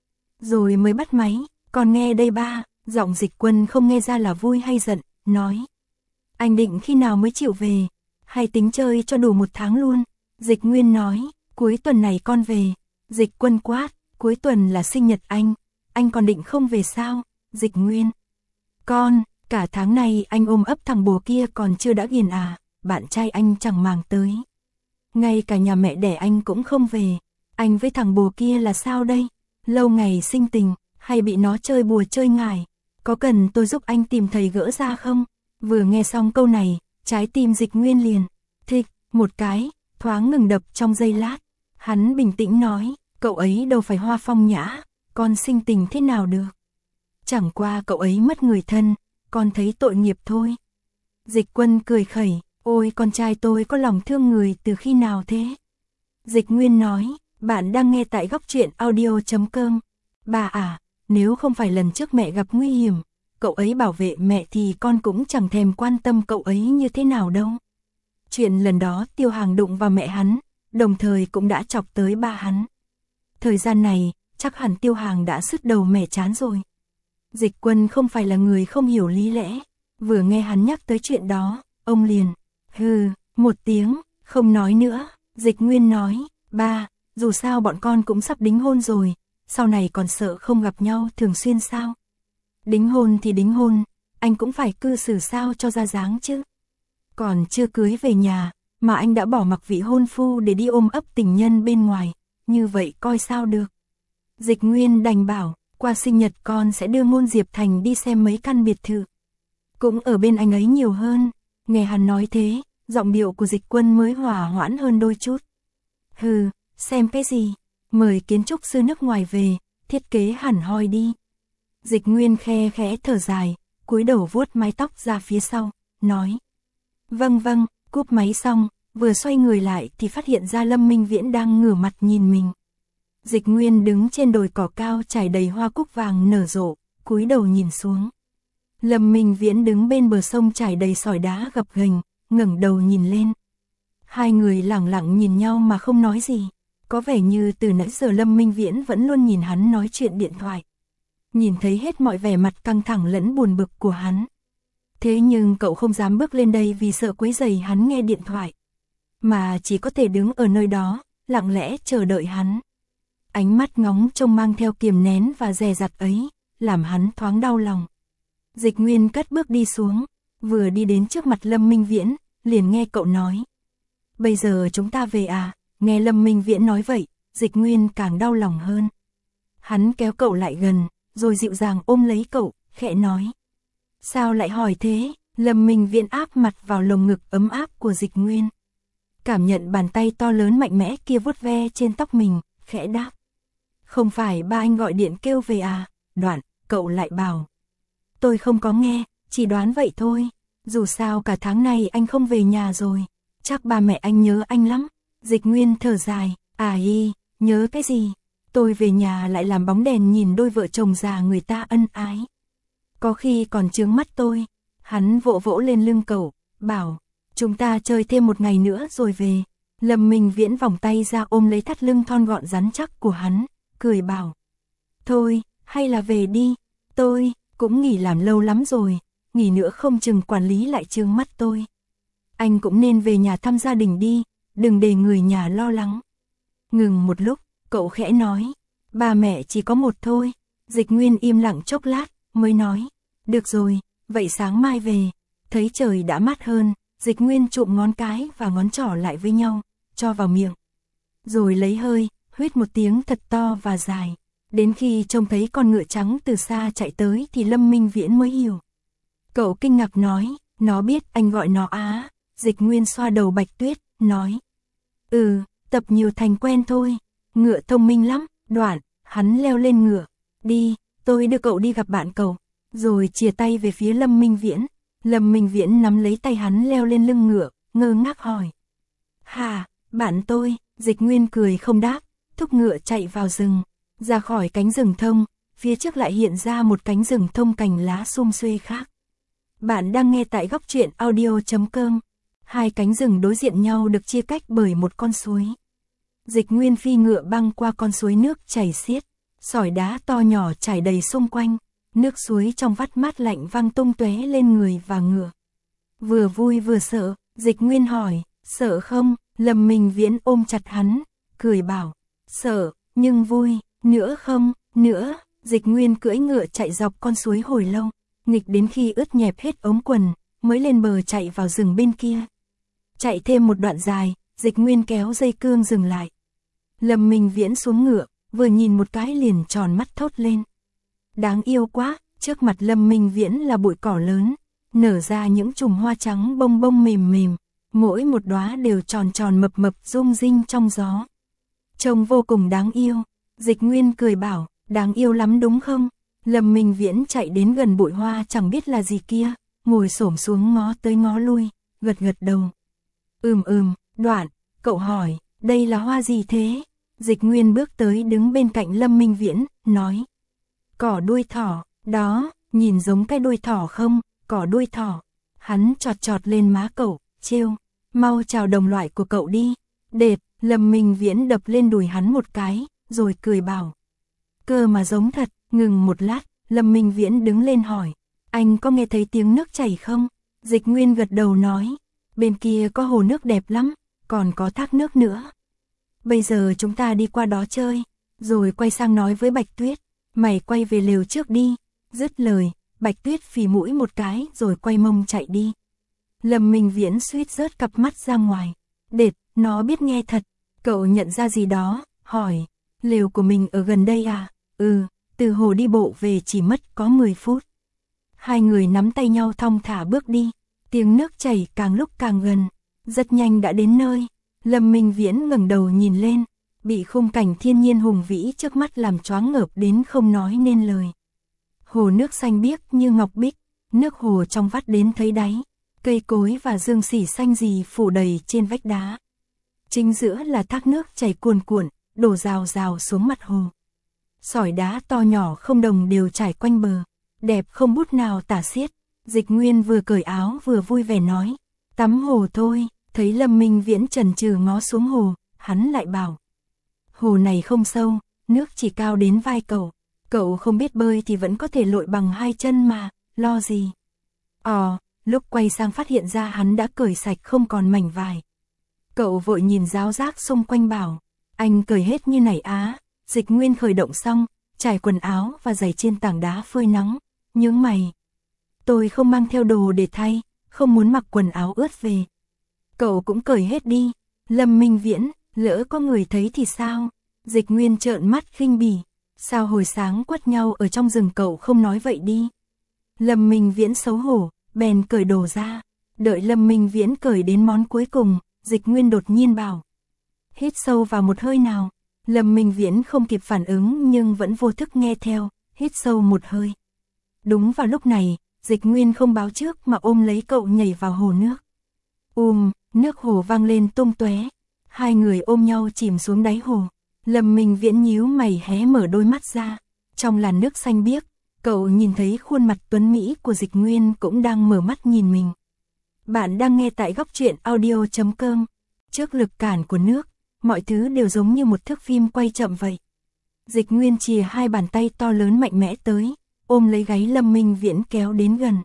Rồi mới bắt máy, còn nghe đây ba, giọng Dịch Quân không nghe ra là vui hay giận, nói. Anh định khi nào mới chịu về, hay tính chơi cho đủ một tháng luôn? Dịch Nguyên nói, cuối tuần này con về. Dịch Quân quát, cuối tuần là sinh nhật anh, anh còn định không về sao? Dịch Nguyên, con, cả tháng này anh ôm ấp thằng bồ kia còn chưa đã ghiền à, bạn trai anh chẳng màng tới. Ngay cả nhà mẹ đẻ anh cũng không về, anh với thằng bồ kia là sao đây? Lâu ngày sinh tình, hay bị nó chơi bùa chơi ngải? Có cần tôi giúp anh tìm thầy gỡ ra không? Vừa nghe xong câu này, trái tim Dịch Nguyên liền thịch một cái, thoáng ngừng đập trong giây lát. Hắn bình tĩnh nói, cậu ấy đâu phải hoa phong nhã, con sinh tình thế nào được? Chẳng qua cậu ấy mất người thân, con thấy tội nghiệp thôi. Dịch Quân cười khẩy, ôi con trai tôi có lòng thương người từ khi nào thế? Dịch Nguyên nói, bạn đang nghe tại góc truyện audio chấm com. Bà à, nếu không phải lần trước mẹ gặp nguy hiểm, cậu ấy bảo vệ mẹ thì con cũng chẳng thèm quan tâm cậu ấy như thế nào đâu. Chuyện lần đó Tiêu Hàng đụng vào mẹ hắn, đồng thời cũng đã chọc tới ba hắn. Thời gian này, chắc hẳn Tiêu Hàng đã sứt đầu mẻ chán rồi. Dịch Quân không phải là người không hiểu lý lẽ, vừa nghe hắn nhắc tới chuyện đó, ông liền, hừ, một tiếng, không nói nữa. Dịch Nguyên nói, ba, dù sao bọn con cũng sắp đính hôn rồi, sau này còn sợ không gặp nhau thường xuyên sao? Đính hôn thì đính hôn, anh cũng phải cư xử sao cho ra dáng chứ. Còn chưa cưới về nhà, mà anh đã bỏ mặc vị hôn phu để đi ôm ấp tình nhân bên ngoài, như vậy coi sao được. Dịch Nguyên đành bảo, qua sinh nhật con sẽ đưa Ngôn Diệp Thành đi xem mấy căn biệt thự. Cũng ở bên anh ấy nhiều hơn. Nghe hắn nói thế, giọng điệu của Dịch Quân mới hòa hoãn hơn đôi chút. Hừ, xem cái gì, mời kiến trúc sư nước ngoài về, thiết kế hẳn hoi đi. Dịch Nguyên khe khẽ thở dài, cúi đầu vuốt mái tóc ra phía sau, nói. Vâng vâng, cúp máy xong, vừa xoay người lại thì phát hiện ra Lâm Minh Viễn đang ngửa mặt nhìn mình. Dịch Nguyên đứng trên đồi cỏ cao trải đầy hoa cúc vàng nở rộ, cúi đầu nhìn xuống. Lâm Minh Viễn đứng bên bờ sông trải đầy sỏi đá gập ghềnh, ngẩng đầu nhìn lên. Hai người lặng lặng nhìn nhau mà không nói gì, có vẻ như từ nãy giờ Lâm Minh Viễn vẫn luôn nhìn hắn nói chuyện điện thoại. Nhìn thấy hết mọi vẻ mặt căng thẳng lẫn buồn bực của hắn. Thế nhưng cậu không dám bước lên đây vì sợ quấy rầy hắn nghe điện thoại, mà chỉ có thể đứng ở nơi đó, lặng lẽ chờ đợi hắn. Ánh mắt ngóng trông mang theo kiềm nén và dè dặt ấy, làm hắn thoáng đau lòng. Dịch Nguyên cất bước đi xuống, vừa đi đến trước mặt Lâm Minh Viễn, liền nghe cậu nói. Bây giờ chúng ta về à? Nghe Lâm Minh Viễn nói vậy, Dịch Nguyên càng đau lòng hơn. Hắn kéo cậu lại gần, rồi dịu dàng ôm lấy cậu, khẽ nói. Sao lại hỏi thế? Lâm Minh Viễn áp mặt vào lồng ngực ấm áp của Dịch Nguyên. Cảm nhận bàn tay to lớn mạnh mẽ kia vuốt ve trên tóc mình, khẽ đáp. Không phải ba anh gọi điện kêu về à? Đoạn, cậu lại bảo. Tôi không có nghe, chỉ đoán vậy thôi. Dù sao cả tháng này anh không về nhà rồi. Chắc ba mẹ anh nhớ anh lắm. Dịch Nguyên thở dài, à y, nhớ cái gì? Tôi về nhà lại làm bóng đèn nhìn đôi vợ chồng già người ta ân ái. Có khi còn chướng mắt tôi. Hắn vỗ vỗ lên lưng cậu, bảo, chúng ta chơi thêm một ngày nữa rồi về. Lâm Minh Viễn vòng tay ra ôm lấy thắt lưng thon gọn rắn chắc của hắn, cười bảo. Thôi, hay là về đi, tôi cũng nghỉ làm lâu lắm rồi, nghỉ nữa không chừng quản lý lại chướng mắt tôi. Anh cũng nên về nhà thăm gia đình đi, đừng để người nhà lo lắng. Ngừng một lúc, cậu khẽ nói, ba mẹ chỉ có một thôi. Dịch Nguyên im lặng chốc lát, mới nói, được rồi, vậy sáng mai về. Thấy trời đã mát hơn, Dịch Nguyên trụm ngón cái và ngón trỏ lại với nhau, cho vào miệng. Rồi lấy hơi, huýt một tiếng thật to và dài. Đến khi trông thấy con ngựa trắng từ xa chạy tới thì Lâm Minh Viễn mới hiểu. Cậu kinh ngạc nói, nó biết anh gọi nó á. Dịch Nguyên xoa đầu Bạch Tuyết, nói. Ừ, tập nhiều thành quen thôi. Ngựa thông minh lắm. Đoạn, hắn leo lên ngựa. Đi, tôi đưa cậu đi gặp bạn cậu. Rồi chìa tay về phía Lâm Minh Viễn. Lâm Minh Viễn nắm lấy tay hắn leo lên lưng ngựa, ngơ ngác hỏi. Hà, bạn tôi. Dịch Nguyên cười không đáp, thúc ngựa chạy vào rừng. Ra khỏi cánh rừng thông, phía trước lại hiện ra một cánh rừng thông cành lá sum xuê khác. Bạn đang nghe tại góc truyện audio chấm com. Hai cánh rừng đối diện nhau được chia cách bởi một con suối. Dịch Nguyên phi ngựa băng qua con suối, nước chảy xiết, sỏi đá to nhỏ trải đầy xung quanh, nước suối trong vắt mát lạnh văng tung tóe lên người và ngựa. Vừa vui vừa sợ, Dịch Nguyên hỏi, sợ không? Lâm Minh Viễn ôm chặt hắn, cười bảo, sợ, nhưng vui, nữa không, nữa. Dịch Nguyên cưỡi ngựa chạy dọc con suối hồi lâu, nghịch đến khi ướt nhẹp hết ống quần, mới lên bờ chạy vào rừng bên kia. Chạy thêm một đoạn dài, Dịch Nguyên kéo dây cương dừng lại. Lâm Minh Viễn xuống ngựa, vừa nhìn một cái liền tròn mắt thốt lên. Đáng yêu quá, trước mặt Lâm Minh Viễn là bụi cỏ lớn, nở ra những chùm hoa trắng bông bông mềm mềm, mỗi một đóa đều tròn tròn mập mập rung rinh trong gió. Trông vô cùng đáng yêu. Dịch Nguyên cười bảo, đáng yêu lắm đúng không? Lâm Minh Viễn chạy đến gần bụi hoa chẳng biết là gì kia, ngồi xổm xuống ngó tới ngó lui, gật gật đầu. Ừm ừm. Đoạn, cậu hỏi, đây là hoa gì thế? Dịch Nguyên bước tới đứng bên cạnh Lâm Minh Viễn, nói. Cỏ đuôi thỏ, đó, nhìn giống cái đuôi thỏ không? Cỏ đuôi thỏ. Hắn chọt chọt lên má cậu, trêu, mau chào đồng loại của cậu đi. Đệt. Lâm Minh Viễn đập lên đùi hắn một cái, rồi cười bảo. Cơ mà giống thật. Ngừng một lát, Lâm Minh Viễn đứng lên hỏi, anh có nghe thấy tiếng nước chảy không? Dịch Nguyên gật đầu nói, bên kia có hồ nước đẹp lắm, còn có thác nước nữa. Bây giờ chúng ta đi qua đó chơi. Rồi quay sang nói với Bạch Tuyết, mày quay về lều trước đi. Dứt lời, Bạch Tuyết phì mũi một cái rồi quay mông chạy đi. Lâm Minh Viễn suýt rớt cặp mắt ra ngoài. Đệt, nó biết nghe thật. Cậu nhận ra gì đó, hỏi, lều của mình ở gần đây à? Ừ, từ hồ đi bộ về chỉ mất có mười phút. Hai người nắm tay nhau thong thả bước đi, tiếng nước chảy càng lúc càng gần, rất nhanh đã đến nơi. Lâm Minh Viễn ngẩng đầu nhìn lên, bị khung cảnh thiên nhiên hùng vĩ trước mắt làm choáng ngợp đến không nói nên lời. Hồ nước xanh biếc như ngọc bích, nước hồ trong vắt đến thấy đáy, cây cối và dương xỉ xanh rì phủ đầy trên vách đá. Chính giữa là thác nước chảy cuồn cuộn, đổ rào rào xuống mặt hồ. Sỏi đá to nhỏ không đồng đều trải quanh bờ, đẹp không bút nào tả xiết. Dịch Nguyên vừa cởi áo vừa vui vẻ nói, tắm hồ thôi. Thấy Lâm Minh Viễn chần chừ ngó xuống hồ, hắn lại bảo, hồ này không sâu, nước chỉ cao đến vai cậu. Cậu không biết bơi thì vẫn có thể lội bằng hai chân mà, lo gì. Ồ, lúc quay sang phát hiện ra hắn đã cởi sạch không còn mảnh vải. Cậu vội nhìn ráo rác xung quanh bảo, anh cởi hết như này á. Dịch Nguyên khởi động xong, trải quần áo và giày trên tảng đá phơi nắng, nhướng mày. Tôi không mang theo đồ để thay, không muốn mặc quần áo ướt về. Cậu cũng cởi hết đi. Lâm Minh Viễn, lỡ có người thấy thì sao? Dịch Nguyên trợn mắt khinh bỉ. Sao hồi sáng quất nhau ở trong rừng cậu không nói vậy đi? Lâm Minh Viễn xấu hổ, bèn cởi đồ ra. Đợi Lâm Minh Viễn cởi đến món cuối cùng, Dịch Nguyên đột nhiên bảo. Hít sâu vào một hơi nào. Lâm Minh Viễn không kịp phản ứng nhưng vẫn vô thức nghe theo, hít sâu một hơi. Đúng vào lúc này, Dịch Nguyên không báo trước mà ôm lấy cậu nhảy vào hồ nước. Um, nước hồ vang lên tung tóe. Hai người ôm nhau chìm xuống đáy hồ. Lâm Minh Viễn nhíu mày hé mở đôi mắt ra. Trong làn nước xanh biếc, cậu nhìn thấy khuôn mặt tuấn mỹ của Dịch Nguyên cũng đang mở mắt nhìn mình. Bạn đang nghe tại góc truyện audio chấm com. Trước lực cản của nước, mọi thứ đều giống như một thước phim quay chậm vậy. Dịch Nguyên chìa hai bàn tay to lớn mạnh mẽ tới, ôm lấy gáy Lâm Minh Viễn kéo đến gần.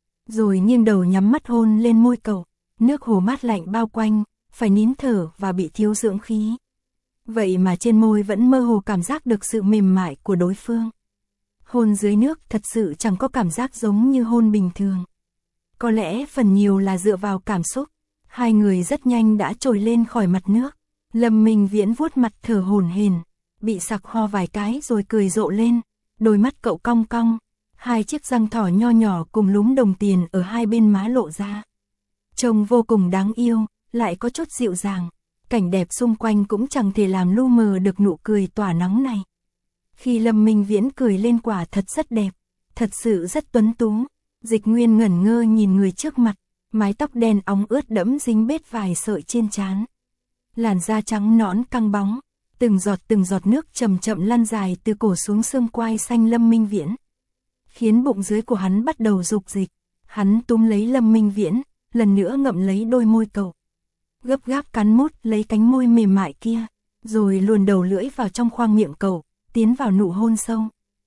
Rồi nghiêng đầu nhắm mắt hôn lên môi cậu. Nước hồ mát lạnh bao quanh, phải nín thở và bị thiếu dưỡng khí. Vậy mà trên môi vẫn mơ hồ cảm giác được sự mềm mại của đối phương. Hôn dưới nước thật sự chẳng có cảm giác giống như hôn bình thường. Có lẽ phần nhiều là dựa vào cảm xúc. Hai người rất nhanh đã trồi lên khỏi mặt nước. Lâm Minh Viễn vuốt mặt thở hổn hển, bị sặc ho vài cái rồi cười rộ lên. Đôi mắt cậu cong cong, hai chiếc răng thỏ nho nhỏ cùng lúm đồng tiền ở hai bên má lộ ra. Trông vô cùng đáng yêu, lại có chút dịu dàng. cảnh đẹp xung quanh cũng chẳng thể làm lu mờ được nụ cười tỏa nắng này. Khi Lâm Minh Viễn cười lên quả thật rất đẹp, thật sự rất tuấn tú. Dịch Nguyên ngẩn ngơ nhìn người trước mặt, mái tóc đen óng ướt đẫm dính bết vài sợi trên trán. Làn da trắng nõn căng bóng, từng giọt từng giọt nước chậm chậm lăn dài từ cổ xuống xương quai xanh Lâm Minh Viễn, khiến bụng dưới của hắn bắt đầu rục dịch. Hắn túm lấy Lâm Minh Viễn, lần nữa ngậm lấy đôi môi cậu, gấp gáp cắn mút lấy cánh môi mềm mại kia, rồi luồn đầu lưỡi vào trong khoang miệng cậu, tiến vào nụ hôn sâu.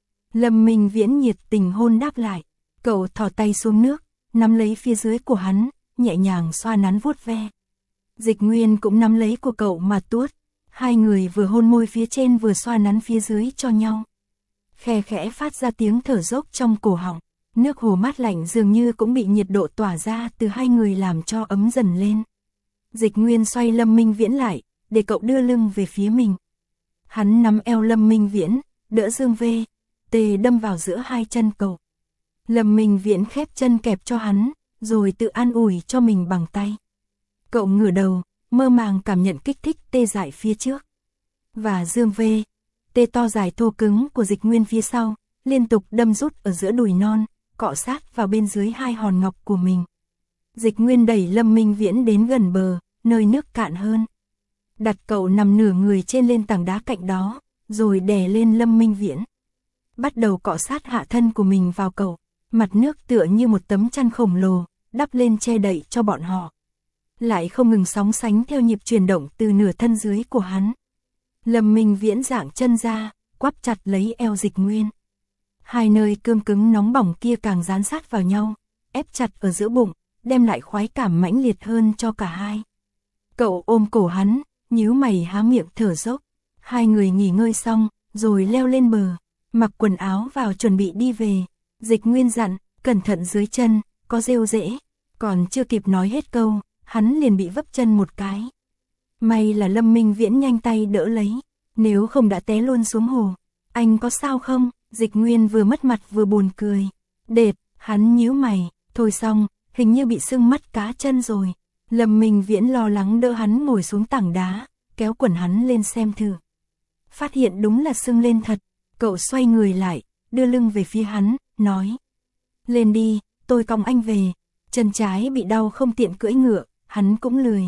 Lâm Minh Viễn nhiệt tình hôn đáp lại, cậu thò tay xuống nước, nắm lấy phía dưới của hắn, nhẹ nhàng xoa nắn vuốt ve. Dịch Nguyên cũng nắm lấy của cậu mà tuốt, hai người vừa hôn môi phía trên vừa xoa nắn phía dưới cho nhau. Khe khẽ phát ra tiếng thở dốc trong cổ họng, nước hồ mát lạnh dường như cũng bị nhiệt độ tỏa ra từ hai người làm cho ấm dần lên. Dịch Nguyên xoay Lâm Minh Viễn lại, để cậu đưa lưng về phía mình. Hắn nắm eo Lâm Minh Viễn, đỡ Dương Vê, tê đâm vào giữa hai chân cậu. Lâm Minh Viễn khép chân kẹp cho hắn, rồi tự an ủi cho mình bằng tay. Cậu ngửa đầu, mơ màng cảm nhận kích thích tê dại phía trước. Và Dương Vê, tê to dài thô cứng của Dịch Nguyên phía sau, liên tục đâm rút ở giữa đùi non, cọ sát vào bên dưới hai hòn ngọc của mình. Dịch Nguyên đẩy Lâm Minh Viễn đến gần bờ, nơi nước cạn hơn. Đặt cậu nằm nửa người trên lên tảng đá cạnh đó, rồi đè lên Lâm Minh Viễn. Bắt đầu cọ sát hạ thân của mình vào cậu, mặt nước tựa như một tấm chăn khổng lồ, đắp lên che đậy cho bọn họ. Lại không ngừng sóng sánh theo nhịp chuyển động từ nửa thân dưới của hắn. Lâm Minh Viễn giãng chân ra, quắp chặt lấy eo Dịch Nguyên. Hai nơi cương cứng nóng bỏng kia càng dán sát vào nhau, ép chặt ở giữa bụng, đem lại khoái cảm mãnh liệt hơn cho cả hai. Cậu ôm cổ hắn, nhíu mày há miệng thở dốc. Hai người nghỉ ngơi xong, rồi leo lên bờ, mặc quần áo vào chuẩn bị đi về. Dịch Nguyên dặn, cẩn thận dưới chân, có rêu rễ. Còn chưa kịp nói hết câu, hắn liền bị vấp chân một cái. May là Lâm Minh Viễn nhanh tay đỡ lấy, nếu không đã té luôn xuống hồ. Anh có sao không? Dịch Nguyên vừa mất mặt vừa buồn cười. Đệt, hắn nhíu mày, thôi xong, hình như bị sưng mắt cá chân rồi. Lâm Minh Viễn lo lắng đỡ hắn ngồi xuống tảng đá, kéo quần hắn lên xem thử. Phát hiện đúng là sưng lên thật, cậu xoay người lại, đưa lưng về phía hắn, nói. Lên đi, tôi cõng anh về. Chân trái bị đau không tiện cưỡi ngựa, hắn cũng lười.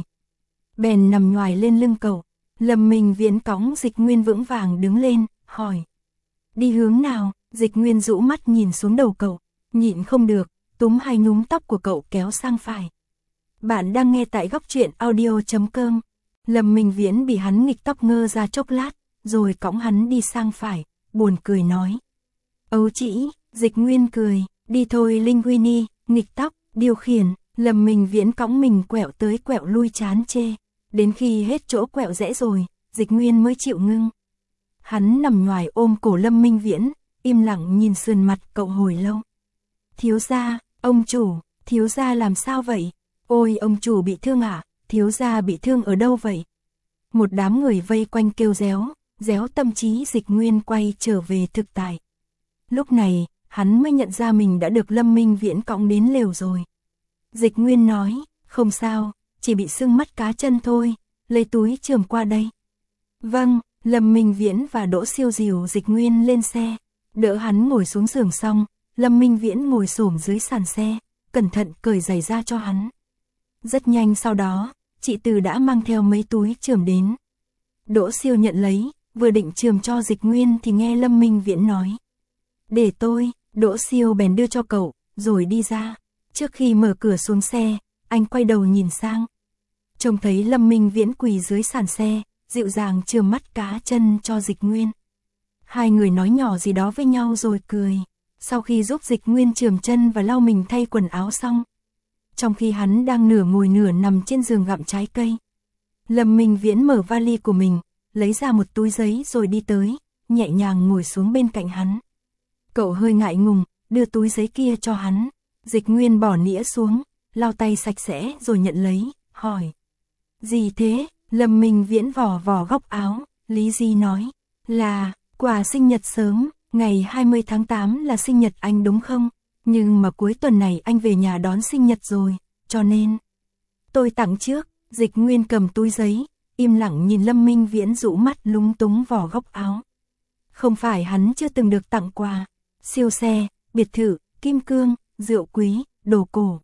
Bèn nằm nhoài lên lưng cậu. Lâm Minh Viễn cõng Dịch Nguyên vững vàng đứng lên, hỏi. Đi hướng nào? Dịch Nguyên rũ mắt nhìn xuống đầu cậu, nhịn không được, túm hai nhúm tóc của cậu kéo sang phải. Bạn đang nghe tại góc truyện audio chấm com. Lâm Minh Viễn bị hắn nghịch tóc ngơ ra chốc lát, rồi cõng hắn đi sang phải, buồn cười nói. Ấu chỉ, Dịch Nguyên cười, đi thôi Linguini, nghịch tóc, điều khiển. Lâm Minh Viễn cõng mình quẹo tới quẹo lui chán chê. Đến khi hết chỗ quẹo rẽ rồi, Dịch Nguyên mới chịu ngưng. Hắn nằm nhoài ôm cổ Lâm Minh Viễn, im lặng nhìn sườn mặt cậu hồi lâu. Thiếu gia, ông chủ, thiếu gia làm sao vậy? Ôi ông chủ bị thương à? Thiếu gia bị thương ở đâu vậy? Một đám người vây quanh kêu réo, réo tâm trí Dịch Nguyên quay trở về thực tại. Lúc này, hắn mới nhận ra mình đã được Lâm Minh Viễn cõng đến lều rồi. Dịch Nguyên nói, không sao, chỉ bị sưng mắt cá chân thôi, lấy túi chườm qua đây. Vâng, Lâm Minh Viễn và Đỗ Siêu dìu Dịch Nguyên lên xe, đỡ hắn ngồi xuống giường xong, Lâm Minh Viễn ngồi xổm dưới sàn xe, cẩn thận cởi giày ra cho hắn. Rất nhanh sau đó, chị Từ đã mang theo mấy túi chườm đến. Đỗ Siêu nhận lấy, vừa định chườm cho Dịch Nguyên thì nghe Lâm Minh Viễn nói. Để tôi, Đỗ Siêu bèn đưa cho cậu, rồi đi ra. Trước khi mở cửa xuống xe, anh quay đầu nhìn sang. Trông thấy Lâm Minh Viễn quỳ dưới sàn xe, dịu dàng chườm mắt cá chân cho Dịch Nguyên. Hai người nói nhỏ gì đó với nhau rồi cười. Sau khi giúp Dịch Nguyên chườm chân và lau mình thay quần áo xong, trong khi hắn đang nửa ngồi nửa nằm trên giường gặm trái cây, Lâm Minh Viễn mở vali của mình, lấy ra một túi giấy rồi đi tới, nhẹ nhàng ngồi xuống bên cạnh hắn. Cậu hơi ngại ngùng, đưa túi giấy kia cho hắn. Dịch Nguyên bỏ nĩa xuống, lau tay sạch sẽ rồi nhận lấy, hỏi. Gì thế? Lâm Minh Viễn vò vò góc áo, Lý Di nói. Là, quà sinh nhật sớm, ngày hai mươi tháng tám là sinh nhật anh đúng không? Nhưng mà cuối tuần này anh về nhà đón sinh nhật rồi, cho nên tôi tặng trước. Dịch Nguyên cầm túi giấy, im lặng nhìn Lâm Minh Viễn rũ mắt lúng túng vò góc áo. Không phải hắn chưa từng được tặng quà, siêu xe, biệt thự, kim cương, rượu quý, đồ cổ.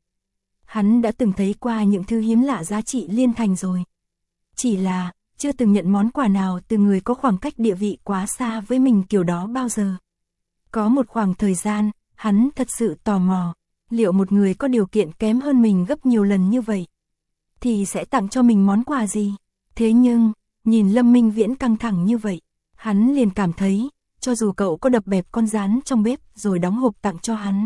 Hắn đã từng thấy qua những thứ hiếm lạ giá trị liên thành rồi. Chỉ là, chưa từng nhận món quà nào từ người có khoảng cách địa vị quá xa với mình kiểu đó bao giờ. Có một khoảng thời gian, hắn thật sự tò mò, liệu một người có điều kiện kém hơn mình gấp nhiều lần như vậy, thì sẽ tặng cho mình món quà gì? Thế nhưng, nhìn Lâm Minh Viễn căng thẳng như vậy, hắn liền cảm thấy, cho dù cậu có đập bẹp con rán trong bếp rồi đóng hộp tặng cho hắn,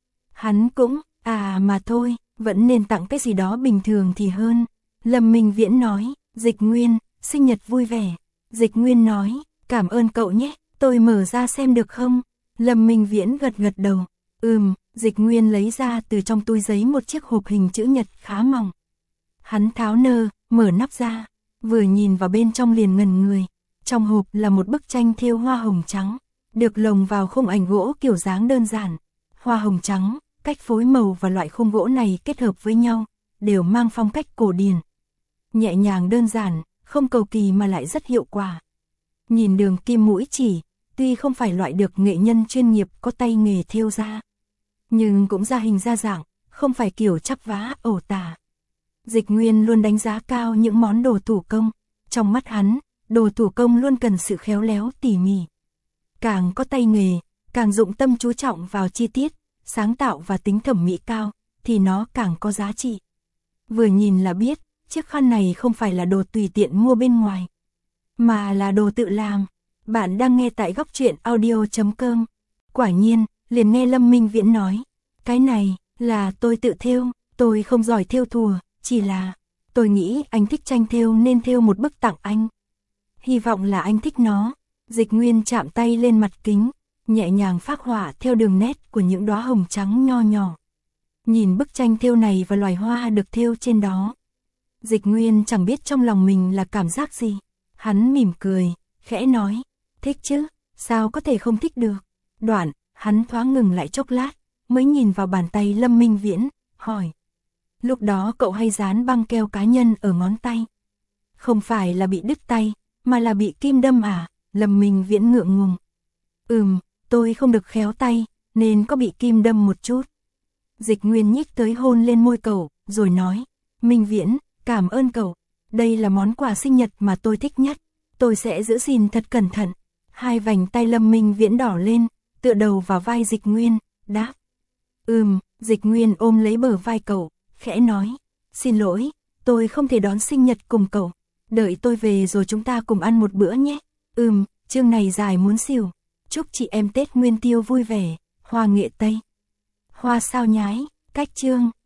hắn cũng, à mà thôi, vẫn nên tặng cái gì đó bình thường thì hơn. Lâm Minh Viễn nói, Dịch Nguyên, sinh nhật vui vẻ. Dịch Nguyên nói, cảm ơn cậu nhé, tôi mở ra xem được không? Lâm Minh Viễn gật gật đầu, ừm, Dịch Nguyên lấy ra từ trong túi giấy một chiếc hộp hình chữ nhật khá mỏng. Hắn tháo nơ, mở nắp ra, vừa nhìn vào bên trong liền ngẩn người. Trong hộp là một bức tranh thêu hoa hồng trắng, được lồng vào khung ảnh gỗ kiểu dáng đơn giản. Hoa hồng trắng, cách phối màu và loại khung gỗ này kết hợp với nhau, đều mang phong cách cổ điển. Nhẹ nhàng đơn giản, không cầu kỳ mà lại rất hiệu quả. Nhìn đường kim mũi chỉ, tuy không phải loại được nghệ nhân chuyên nghiệp có tay nghề thêu ra, nhưng cũng ra hình ra dạng, không phải kiểu chắp vá ẩu tả. Dịch Nguyên luôn đánh giá cao những món đồ thủ công. Trong mắt hắn, đồ thủ công luôn cần sự khéo léo tỉ mỉ. Càng có tay nghề, càng dụng tâm chú trọng vào chi tiết, sáng tạo và tính thẩm mỹ cao, thì nó càng có giá trị. Vừa nhìn là biết, chiếc khăn này không phải là đồ tùy tiện mua bên ngoài, mà là đồ tự làm. Bạn đang nghe tại góc truyện audio chấm com. Quả nhiên, liền nghe Lâm Minh Viễn nói, cái này là tôi tự thêu, tôi không giỏi thêu thùa, chỉ là tôi nghĩ anh thích tranh thêu nên thêu một bức tặng anh. Hy vọng là anh thích nó. Dịch Nguyên chạm tay lên mặt kính, nhẹ nhàng phác họa theo đường nét của những đóa hồng trắng nho nhỏ. Nhìn bức tranh thêu này và loài hoa được thêu trên đó, Dịch Nguyên chẳng biết trong lòng mình là cảm giác gì. Hắn mỉm cười, khẽ nói, thích chứ, sao có thể không thích được. Đoạn, hắn thoáng ngừng lại chốc lát, mới nhìn vào bàn tay Lâm Minh Viễn, hỏi. Lúc đó cậu hay dán băng keo cá nhân ở ngón tay. Không phải là bị đứt tay, mà là bị kim đâm à? Lâm Minh Viễn ngượng ngùng. Ừm, tôi không được khéo tay, nên có bị kim đâm một chút. Dịch Nguyên nhích tới hôn lên môi cậu, rồi nói, Minh Viễn, cảm ơn cậu. Đây là món quà sinh nhật mà tôi thích nhất. Tôi sẽ giữ gìn thật cẩn thận. Hai vành tay Lâm Minh Viễn đỏ lên, tựa đầu vào vai Dịch Nguyên, đáp. Ừm, Dịch Nguyên ôm lấy bờ vai cậu, khẽ nói, xin lỗi, tôi không thể đón sinh nhật cùng cậu. Đợi tôi về rồi chúng ta cùng ăn một bữa nhé. Ừm, chương này dài muốn xỉu. Chúc chị em Tết Nguyên Tiêu vui vẻ. Hoa nghệ Tây. Hoa sao nhái, cách chương.